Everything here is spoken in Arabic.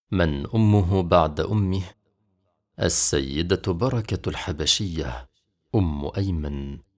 من أمه بعد أمه؟ السيدة بركة الحبشية أم أيمن.